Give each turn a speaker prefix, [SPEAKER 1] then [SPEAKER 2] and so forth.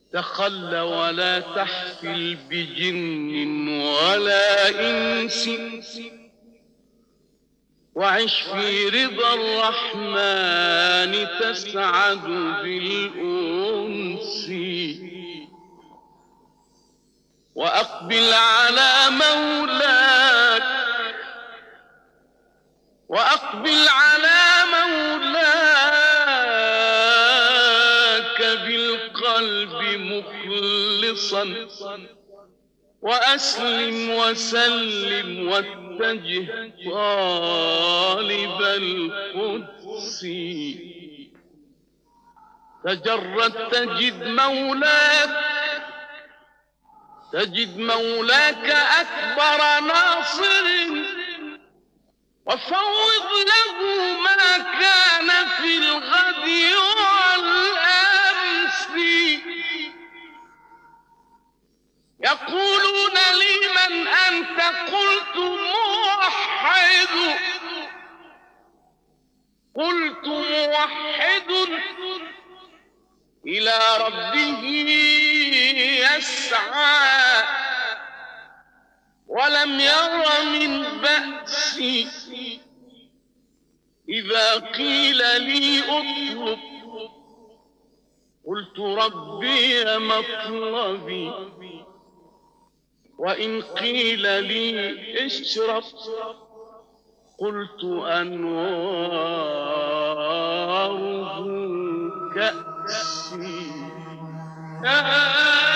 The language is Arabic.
[SPEAKER 1] تخل ولا تحفل بجن ولا إنس، وعش في رضا الرحمن تسعد بالأنس. وأقبل على مولاك، وأقبل على مولاك بالقلب مخلصا، وأسلم وسلم واتجه طالب القدس. تجرد تجد مولاك أكبر ناصر، وفوض له ما كان في الغد والأمس. يقولون لي من أنت؟ قلت موحد، قلت موحد إلى ربه يسعى، ولم ير من بأسي إذا قيل لي اطلب، قلت ربي مطلبي، وإن قيل لي اشرب قلت أنواره كأسي.